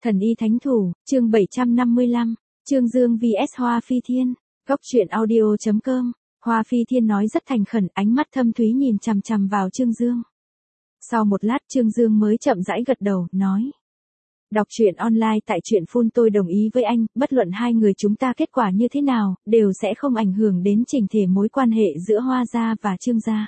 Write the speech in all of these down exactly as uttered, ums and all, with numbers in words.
Thần y thánh thủ, chương bảy trăm năm mươi lăm, Trương Dương vs Hoa Phi Thiên, góc truyện audio chấm com. Hoa Phi Thiên nói rất thành khẩn, ánh mắt thâm thúy nhìn chằm chằm vào Trương Dương. Sau một lát Trương Dương mới chậm rãi gật đầu, nói. Đọc truyện online tại truyện phun tôi đồng ý với anh, bất luận hai người chúng ta kết quả như thế nào, đều sẽ không ảnh hưởng đến chỉnh thể mối quan hệ giữa Hoa gia và Trương gia.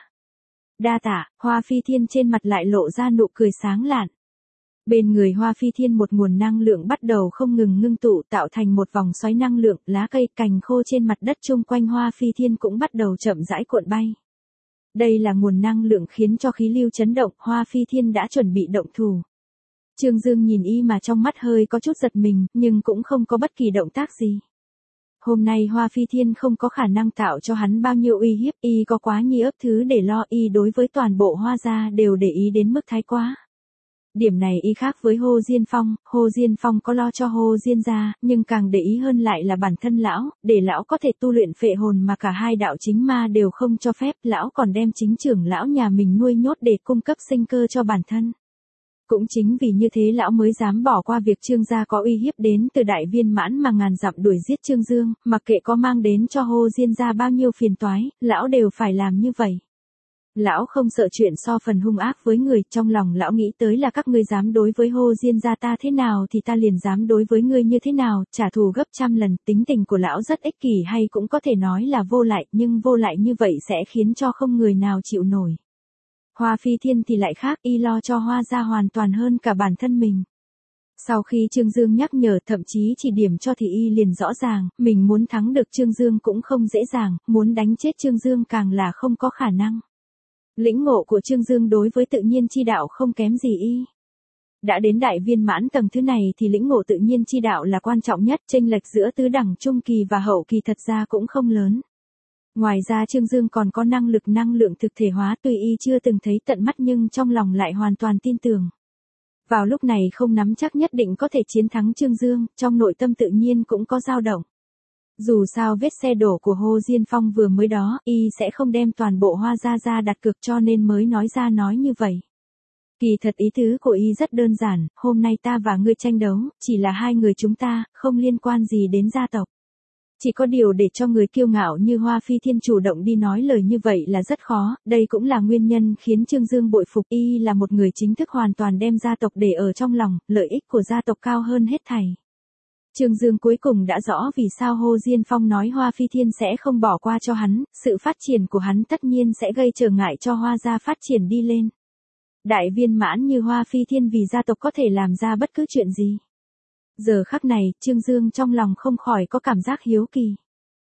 Đa tạ, Hoa Phi Thiên trên mặt lại lộ ra nụ cười sáng lạn. Bên người Hoa Phi Thiên một nguồn năng lượng bắt đầu không ngừng ngưng tụ tạo thành một vòng xoáy năng lượng, lá cây cành khô trên mặt đất chung quanh Hoa Phi Thiên cũng bắt đầu chậm rãi cuộn bay. Đây là nguồn năng lượng khiến cho khí lưu chấn động, Hoa Phi Thiên đã chuẩn bị động thủ. Trương Dương nhìn y mà trong mắt hơi có chút giật mình, nhưng cũng không có bất kỳ động tác gì. Hôm nay Hoa Phi Thiên không có khả năng tạo cho hắn bao nhiêu uy hiếp, y có quá nhiều ấp thứ để lo, y đối với toàn bộ Hoa gia đều để ý đến mức thái quá. Điểm này y khác với Hồ Diên Phong, Hồ Diên Phong có lo cho Hồ Diên gia, nhưng càng để ý hơn lại là bản thân lão, để lão có thể tu luyện phệ hồn mà cả hai đạo chính ma đều không cho phép, lão còn đem chính trưởng lão nhà mình nuôi nhốt để cung cấp sinh cơ cho bản thân. Cũng chính vì như thế lão mới dám bỏ qua việc Trương gia có uy hiếp đến từ đại viên mãn mà ngàn dặm đuổi giết Trương Dương, mặc kệ có mang đến cho Hồ Diên gia bao nhiêu phiền toái, lão đều phải làm như vậy. Lão không sợ chuyện so phần hung ác với người, trong lòng lão nghĩ tới là các ngươi dám đối với Hồ Diên gia ta thế nào thì ta liền dám đối với ngươi như thế nào, trả thù gấp trăm lần. Tính tình của lão rất ích kỷ hay cũng có thể nói là vô lại, nhưng vô lại như vậy sẽ khiến cho không người nào chịu nổi. Hoa Phi Thiên thì lại khác, y lo cho Hoa gia hoàn toàn hơn cả bản thân mình. Sau khi Trương Dương nhắc nhở, thậm chí chỉ điểm cho thì y liền rõ ràng, mình muốn thắng được Trương Dương cũng không dễ dàng, muốn đánh chết Trương Dương càng là không có khả năng. Lĩnh ngộ của Trương Dương đối với tự nhiên chi đạo không kém gì y. Đã đến đại viên mãn tầng thứ này thì lĩnh ngộ tự nhiên chi đạo là quan trọng nhất, chênh lệch giữa tứ đẳng trung kỳ và hậu kỳ thật ra cũng không lớn. Ngoài ra Trương Dương còn có năng lực năng lượng thực thể hóa, tuy y chưa từng thấy tận mắt nhưng trong lòng lại hoàn toàn tin tưởng. Vào lúc này không nắm chắc nhất định có thể chiến thắng Trương Dương, trong nội tâm tự nhiên cũng có dao động. Dù sao vết xe đổ của Hồ Diên Phong vừa mới đó, y sẽ không đem toàn bộ Hoa gia ra đặt cược cho nên mới nói ra nói như vậy. Kỳ thật ý tứ của y rất đơn giản, hôm nay ta và ngươi tranh đấu, chỉ là hai người chúng ta, không liên quan gì đến gia tộc. Chỉ có điều để cho người kiêu ngạo như Hoa Phi Thiên chủ động đi nói lời như vậy là rất khó, đây cũng là nguyên nhân khiến Trương Dương bội phục, y là một người chính thức hoàn toàn đem gia tộc để ở trong lòng, lợi ích của gia tộc cao hơn hết thảy. Trương Dương cuối cùng đã rõ vì sao Hồ Diên Phong nói Hoa Phi Thiên sẽ không bỏ qua cho hắn, sự phát triển của hắn tất nhiên sẽ gây trở ngại cho Hoa gia phát triển đi lên. Đại viên mãn như Hoa Phi Thiên vì gia tộc có thể làm ra bất cứ chuyện gì. Giờ khắc này, Trương Dương trong lòng không khỏi có cảm giác hiếu kỳ.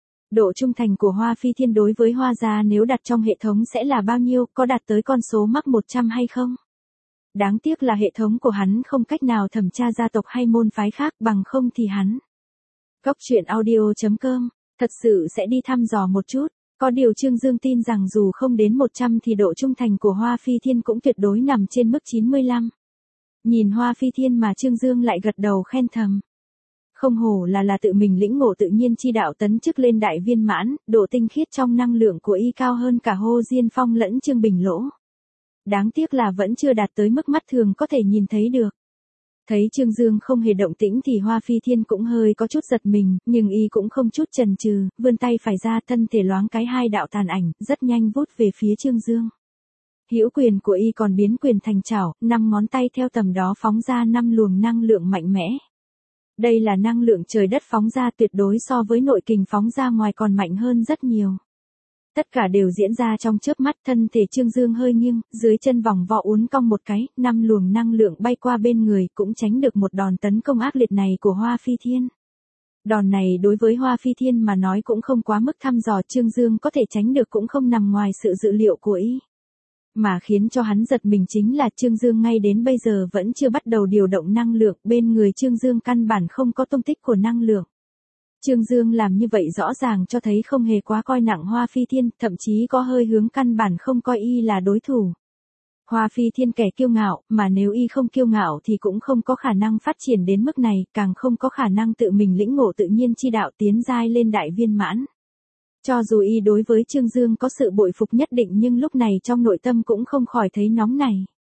Độ trung thành của Hoa Phi Thiên đối với Hoa gia nếu đặt trong hệ thống sẽ là bao nhiêu, có đạt tới con số mắc một trăm hay không? Đáng tiếc là hệ thống của hắn không cách nào thẩm tra gia tộc hay môn phái khác, bằng không thì hắn. Góc truyện audio chấm com, thật sự sẽ đi thăm dò một chút, có điều Trương Dương tin rằng dù không đến một trăm thì độ trung thành của Hoa Phi Thiên cũng tuyệt đối nằm trên mức chín mươi lăm. Nhìn Hoa Phi Thiên mà Trương Dương lại gật đầu khen thầm. Không hổ là là tự mình lĩnh ngộ tự nhiên chi đạo tấn chức lên đại viên mãn, độ tinh khiết trong năng lượng của y cao hơn cả Hồ Diên Phong lẫn Trương Bình Lỗ. Đáng tiếc là vẫn chưa đạt tới mức mắt thường có thể nhìn thấy được. Thấy Trương Dương không hề động tĩnh thì Hoa Phi Thiên cũng hơi có chút giật mình, nhưng y cũng không chút chần chừ, vươn tay phải ra, thân thể loáng cái hai đạo tàn ảnh, rất nhanh vút về phía Trương Dương. Hữu quyền của y còn biến quyền thành chảo, năm ngón tay theo tầm đó phóng ra năm luồng năng lượng mạnh mẽ. Đây là năng lượng trời đất phóng ra, tuyệt đối so với nội kình phóng ra ngoài còn mạnh hơn rất nhiều. Tất cả đều diễn ra trong chớp mắt, thân thể Trương Dương hơi nghiêng, dưới chân vòng vo uốn cong một cái, năm luồng năng lượng bay qua bên người, cũng tránh được một đòn tấn công ác liệt này của Hoa Phi Thiên. Đòn này đối với Hoa Phi Thiên mà nói cũng không quá mức thăm dò, Trương Dương có thể tránh được cũng không nằm ngoài sự dự liệu của y. Mà khiến cho hắn giật mình chính là Trương Dương ngay đến bây giờ vẫn chưa bắt đầu điều động năng lượng, bên người Trương Dương căn bản không có tung tích của năng lượng. Trương Dương làm như vậy rõ ràng cho thấy không hề quá coi nặng Hoa Phi Thiên, thậm chí có hơi hướng căn bản không coi y là đối thủ. Hoa Phi Thiên kẻ kiêu ngạo, mà nếu y không kiêu ngạo thì cũng không có khả năng phát triển đến mức này, càng không có khả năng tự mình lĩnh ngộ tự nhiên chi đạo tiến giai lên đại viên mãn. Cho dù y đối với Trương Dương có sự bội phục nhất định nhưng lúc này trong nội tâm cũng không khỏi thấy nóng này.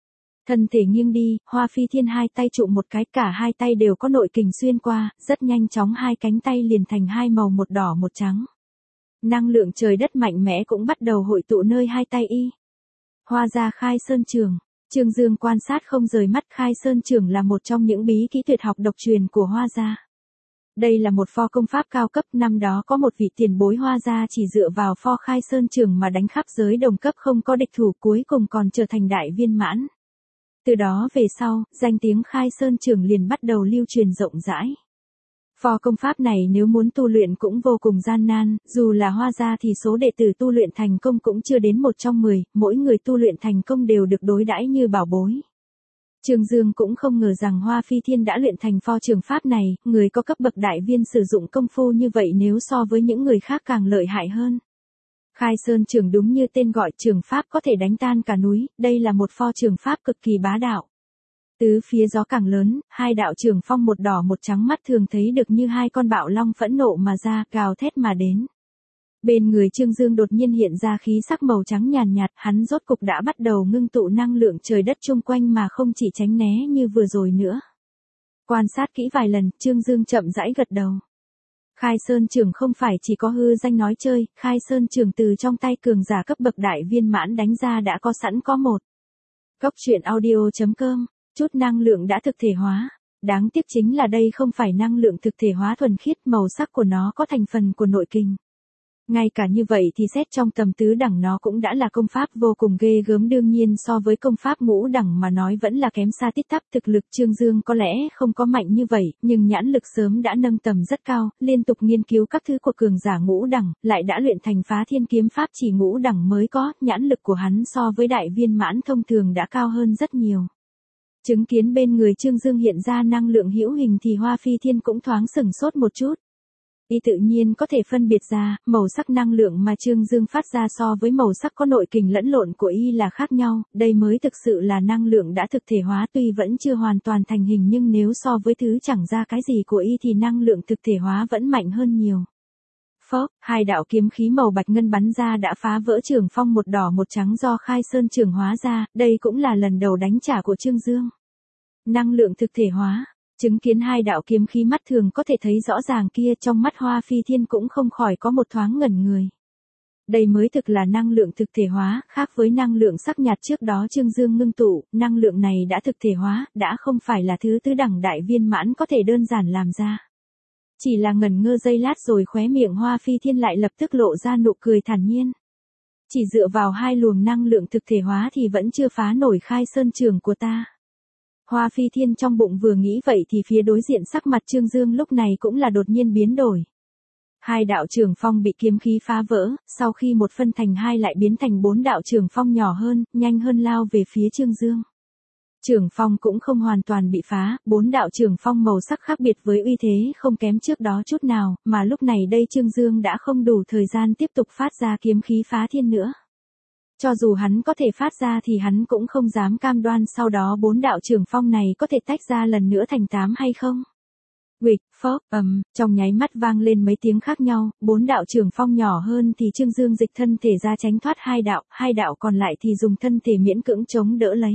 Thân thể nghiêng đi, Hoa Phi Thiên hai tay trụ một cái, cả hai tay đều có nội kình xuyên qua, rất nhanh chóng hai cánh tay liền thành hai màu một đỏ một trắng. Năng lượng trời đất mạnh mẽ cũng bắt đầu hội tụ nơi hai tay y. Hoa gia Khai Sơn Trường. Trương Dương quan sát không rời mắt. Khai Sơn Trường là một trong những bí kỹ tuyệt học độc truyền của Hoa gia. Đây là một pho công pháp cao cấp, năm đó có một vị tiền bối Hoa gia chỉ dựa vào pho Khai Sơn Trường mà đánh khắp giới đồng cấp không có địch thủ, cuối cùng còn trở thành đại viên mãn. Từ đó về sau, danh tiếng Khai Sơn Trường liền bắt đầu lưu truyền rộng rãi. Pho công pháp này nếu muốn tu luyện cũng vô cùng gian nan, dù là Hoa gia thì số đệ tử tu luyện thành công cũng chưa đến một trong mười, mỗi người tu luyện thành công đều được đối đãi như bảo bối. Trương Dương cũng không ngờ rằng Hoa Phi Thiên đã luyện thành pho trường pháp này, người có cấp bậc đại viên sử dụng công phu như vậy nếu so với những người khác càng lợi hại hơn. Khai Sơn Trường đúng như tên gọi, trường pháp có thể đánh tan cả núi, đây là một pho trường pháp cực kỳ bá đạo. Tứ phía gió càng lớn, hai đạo trường phong một đỏ một trắng mắt thường thấy được như hai con bạo long phẫn nộ mà ra, gào thét mà đến. Bên người Trương Dương đột nhiên hiện ra khí sắc màu trắng nhàn nhạt, hắn rốt cục đã bắt đầu ngưng tụ năng lượng trời đất chung quanh mà không chỉ tránh né như vừa rồi nữa. Quan sát kỹ vài lần, Trương Dương chậm rãi gật đầu. Khai Sơn Trường không phải chỉ có hư danh nói chơi, Khai Sơn Trường từ trong tay cường giả cấp bậc đại viên mãn đánh ra đã có sẵn có một. Góc truyện audio chấm com, chút năng lượng đã thực thể hóa. Đáng tiếc chính là đây không phải năng lượng thực thể hóa thuần khiết, màu sắc của nó có thành phần của nội kình. Ngay cả như vậy thì xét trong tầm tứ đẳng nó cũng đã là công pháp vô cùng ghê gớm, đương nhiên so với công pháp ngũ đẳng mà nói vẫn là kém xa tít tắp. Thực lực Trương Dương có lẽ không có mạnh như vậy, nhưng nhãn lực sớm đã nâng tầm rất cao, liên tục nghiên cứu các thứ của cường giả ngũ đẳng, lại đã luyện thành Phá Thiên kiếm pháp chỉ ngũ đẳng mới có, nhãn lực của hắn so với đại viên mãn thông thường đã cao hơn rất nhiều. Chứng kiến bên người Trương Dương hiện ra năng lượng hữu hình thì Hoa Phi Thiên cũng thoáng sửng sốt một chút. Y tự nhiên có thể phân biệt ra, màu sắc năng lượng mà Trương Dương phát ra so với màu sắc có nội kình lẫn lộn của Y là khác nhau, đây mới thực sự là năng lượng đã thực thể hóa, tuy vẫn chưa hoàn toàn thành hình nhưng nếu so với thứ chẳng ra cái gì của Y thì năng lượng thực thể hóa vẫn mạnh hơn nhiều. Phốc, hai đạo kiếm khí màu bạch ngân bắn ra đã phá vỡ trường phong một đỏ một trắng do Khai Sơn Trường hóa ra, đây cũng là lần đầu đánh trả của Trương Dương. Năng lượng thực thể hóa. Chứng kiến hai đạo kiếm khí mắt thường có thể thấy rõ ràng kia, trong mắt Hoa Phi Thiên cũng không khỏi có một thoáng ngẩn người. Đây mới thực là năng lượng thực thể hóa, khác với năng lượng sắc nhạt trước đó Trương Dương ngưng tụ, năng lượng này đã thực thể hóa, đã không phải là thứ tứ đẳng đại viên mãn có thể đơn giản làm ra. Chỉ là ngẩn ngơ giây lát rồi khóe miệng Hoa Phi Thiên lại lập tức lộ ra nụ cười thản nhiên. Chỉ dựa vào hai luồng năng lượng thực thể hóa thì vẫn chưa phá nổi Khai Sơn Trường của ta. Hoa Phi Thiên trong bụng vừa nghĩ vậy thì phía đối diện sắc mặt Trương Dương lúc này cũng là đột nhiên biến đổi. Hai đạo trường phong bị kiếm khí phá vỡ, sau khi một phân thành hai lại biến thành bốn đạo trường phong nhỏ hơn, nhanh hơn lao về phía Trương Dương. Trường phong cũng không hoàn toàn bị phá, bốn đạo trường phong màu sắc khác biệt với uy thế không kém trước đó chút nào, mà lúc này đây Trương Dương đã không đủ thời gian tiếp tục phát ra kiếm khí phá thiên nữa. Cho dù hắn có thể phát ra thì hắn cũng không dám cam đoan sau đó bốn đạo trường phong này có thể tách ra lần nữa thành tám hay không. Quịch, phốc, ầm, trong nháy mắt vang lên mấy tiếng khác nhau, bốn đạo trường phong nhỏ hơn thì Trương Dương dịch thân thể ra tránh thoát hai đạo, hai đạo còn lại thì dùng thân thể miễn cưỡng chống đỡ lấy.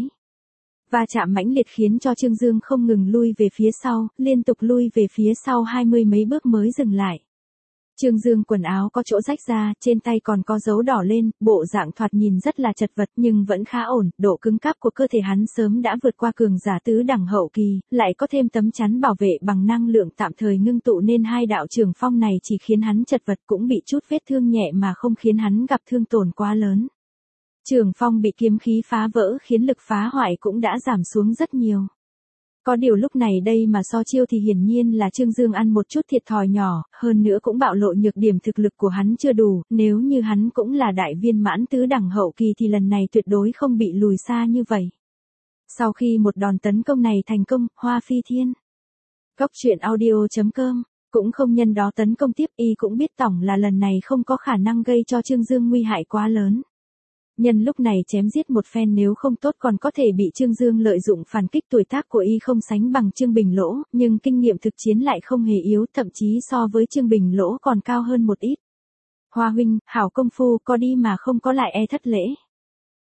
Va chạm mãnh liệt khiến cho Trương Dương không ngừng lui về phía sau, liên tục lui về phía sau hai mươi mấy bước mới dừng lại. Trương Dương quần áo có chỗ rách ra, trên tay còn có dấu đỏ lên, bộ dạng thoạt nhìn rất là chật vật nhưng vẫn khá ổn, độ cứng cáp của cơ thể hắn sớm đã vượt qua cường giả tứ đẳng hậu kỳ, lại có thêm tấm chắn bảo vệ bằng năng lượng tạm thời ngưng tụ nên hai đạo trường phong này chỉ khiến hắn chật vật cũng bị chút vết thương nhẹ mà không khiến hắn gặp thương tổn quá lớn. Trường phong bị kiếm khí phá vỡ khiến lực phá hoại cũng đã giảm xuống rất nhiều. Có điều lúc này đây mà so chiêu thì hiển nhiên là Trương Dương ăn một chút thiệt thòi nhỏ, hơn nữa cũng bạo lộ nhược điểm thực lực của hắn chưa đủ, nếu như hắn cũng là đại viên mãn tứ đẳng hậu kỳ thì lần này tuyệt đối không bị lùi xa như vậy. Sau khi một đòn tấn công này thành công, Hoa Phi Thiên. Góc truyện audio chấm com, cũng không nhân đó tấn công tiếp, y cũng biết tổng là lần này không có khả năng gây cho Trương Dương nguy hại quá lớn. Nhân lúc này chém giết một phen nếu không tốt còn có thể bị Trương Dương lợi dụng phản kích, tuổi tác của y không sánh bằng Trương Bình Lỗ, nhưng kinh nghiệm thực chiến lại không hề yếu, thậm chí so với Trương Bình Lỗ còn cao hơn một ít. Hoa huynh, hảo công phu có đi mà không có lại e thất lễ.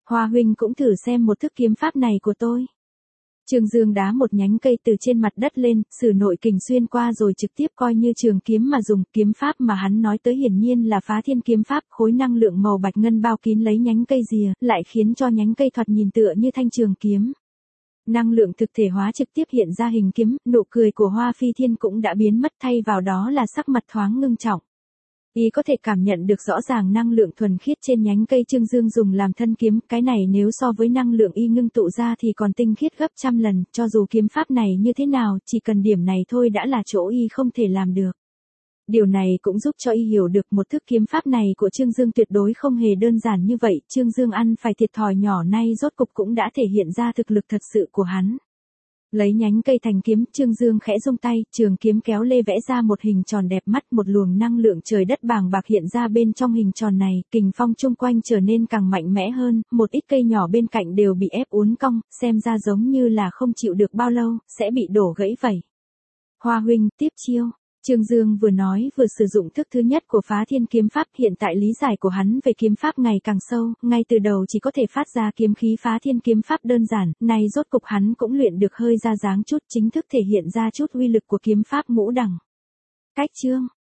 Hoa huynh cũng thử xem một thức kiếm pháp này của tôi. Trương Dương đá một nhánh cây từ trên mặt đất lên, sử nội kình xuyên qua rồi trực tiếp coi như trường kiếm mà dùng. Kiếm pháp mà hắn nói tới hiển nhiên là phá thiên kiếm pháp, khối năng lượng màu bạch ngân bao kín lấy nhánh cây rìa, lại khiến cho nhánh cây thoạt nhìn tựa như thanh trường kiếm. Năng lượng thực thể hóa trực tiếp hiện ra hình kiếm, nụ cười của Hoa Phi Thiên cũng đã biến mất, thay vào đó là sắc mặt thoáng ngưng trọng. Y có thể cảm nhận được rõ ràng năng lượng thuần khiết trên nhánh cây Trương Dương dùng làm thân kiếm, cái này nếu so với năng lượng y ngưng tụ ra thì còn tinh khiết gấp trăm lần, cho dù kiếm pháp này như thế nào, chỉ cần điểm này thôi đã là chỗ y không thể làm được. Điều này cũng giúp cho y hiểu được một thức kiếm pháp này của Trương Dương tuyệt đối không hề đơn giản như vậy, Trương Dương ăn phải thiệt thòi nhỏ nay rốt cục cũng đã thể hiện ra thực lực thật sự của hắn. Lấy nhánh cây thành kiếm, Trương Dương khẽ rung tay, trường kiếm kéo lê vẽ ra một hình tròn đẹp mắt, một luồng năng lượng trời đất bàng bạc hiện ra bên trong hình tròn này, kình phong chung quanh trở nên càng mạnh mẽ hơn, một ít cây nhỏ bên cạnh đều bị ép uốn cong, xem ra giống như là không chịu được bao lâu, sẽ bị đổ gãy vẩy. Hoa huynh, tiếp chiêu. Trương Dương vừa nói vừa sử dụng thức thứ nhất của phá thiên kiếm pháp, hiện tại lý giải của hắn về kiếm pháp ngày càng sâu, ngay từ đầu chỉ có thể phát ra kiếm khí phá thiên kiếm pháp đơn giản, nay rốt cục hắn cũng luyện được hơi ra dáng chút, chính thức thể hiện ra chút uy lực của kiếm pháp ngũ đẳng. Cách chương